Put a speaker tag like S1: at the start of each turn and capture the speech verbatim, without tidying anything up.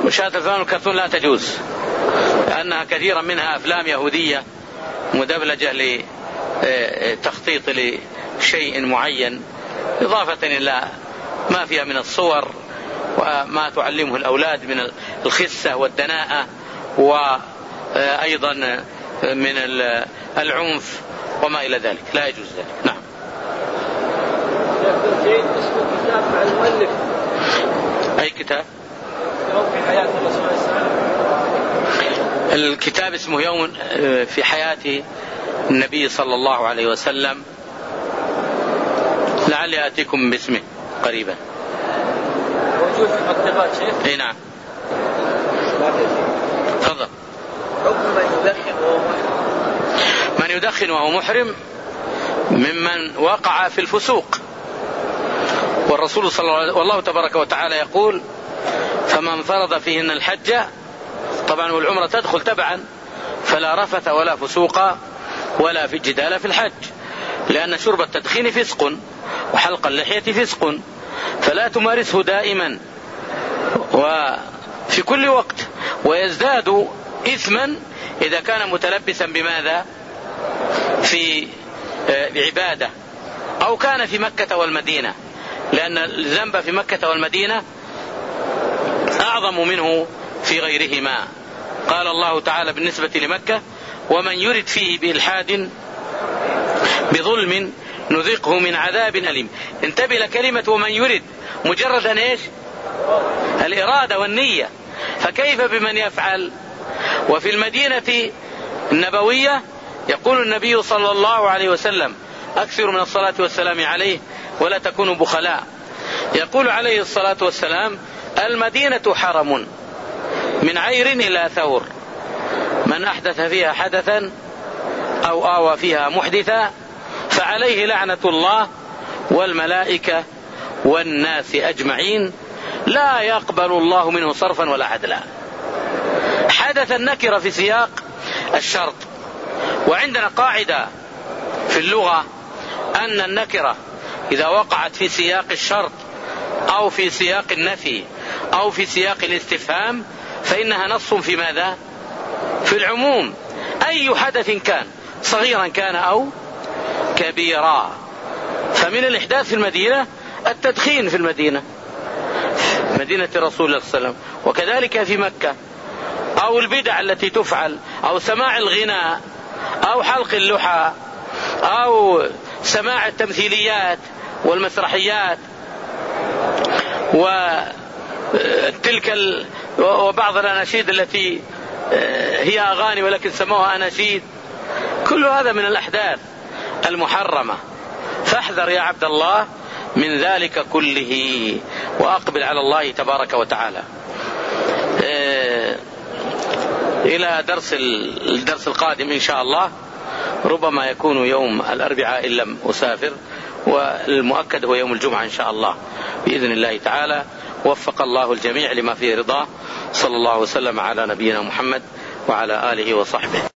S1: مشاهدة أفلام الكرتون لا تجوز، لأنها كثيرا منها أفلام يهودية مدبلجة لتخطيط لشيء معين، إضافة إلى ما فيها من الصور وما تعلمه الأولاد من الخسة والدناءة، وأيضا من العنف وما إلى ذلك، لا يجوز ذلك. نعم. أي كتاب؟ الكتاب اسمه يوم في حياة النبي صلى الله عليه وسلم، لعلي آتيكم باسمه قريبا.
S2: موجود في المكتبات شيخ؟
S1: اي نعم. تفضل.
S2: حكم من يدخن وهو محرم.
S1: من يدخن وهو محرم ممن وقع في الفسوق، والرسول صلى الله عليه وسلم والله تبارك وتعالى يقول: فمن فرض فيهن الحج، طبعا والعمرة تدخل تبعا، فلا رفث ولا فسوق ولا في الجدال في الحج، لأن شرب التدخين فسق وحلق اللحية فسق، فلا تمارسه دائما وفي كل وقت، ويزداد إثما إذا كان متلبسا بماذا؟ في بعبادة، أو كان في مكة والمدينة، لأن الذنب في مكة والمدينة أعظم منه في غيرهما. قال الله تعالى بالنسبة لمكة: ومن يرد فيه بإلحاد بظلم نذقه من عذاب أليم. انتبه لكلمة ومن يرد، مجرد أن إيش؟ الإرادة والنية، فكيف بمن يفعل؟ وفي المدينة النبوية يقول النبي صلى الله عليه وسلم: أكثر من الصلاة والسلام عليه ولا تكونوا بخلاء. يقول عليه الصلاة والسلام: المدينة حرم من عير إلى ثور، من أحدث فيها حدثا أو آوى فيها محدثا فعليه لعنة الله والملائكة والناس أجمعين، لا يقبل الله منه صرفا ولا عدلا. حدث النكرة في سياق الشرط، وعندنا قاعدة في اللغة أن النكرة إذا وقعت في سياق الشرط أو في سياق النفي أو في سياق الاستفهام فإنها نص في ماذا؟ في العموم، أي حدث كان، صغيرا كان أو كبيرا. فمن الإحداث في المدينة التدخين في المدينة، مدينة الرسول صلى الله عليه وسلم، وكذلك في مكة، أو البدع التي تفعل، أو سماع الغناء، أو حلق اللحى، أو سماع التمثيليات والمسرحيات وتلك ال... وبعض الأناشيد التي هي أغاني ولكن سموها أناشيد. كل هذا من الأحداث المحرمة، فاحذر يا عبد الله من ذلك كله وأقبل على الله تبارك وتعالى. إلى درس الدرس القادم إن شاء الله، ربما يكون يوم الأربعاء إن لم أسافر، والمؤكد هو يوم الجمعة إن شاء الله بإذن الله تعالى. وفق الله الجميع لما فيه رضاه، صلى الله وسلم على نبينا محمد وعلى آله وصحبه.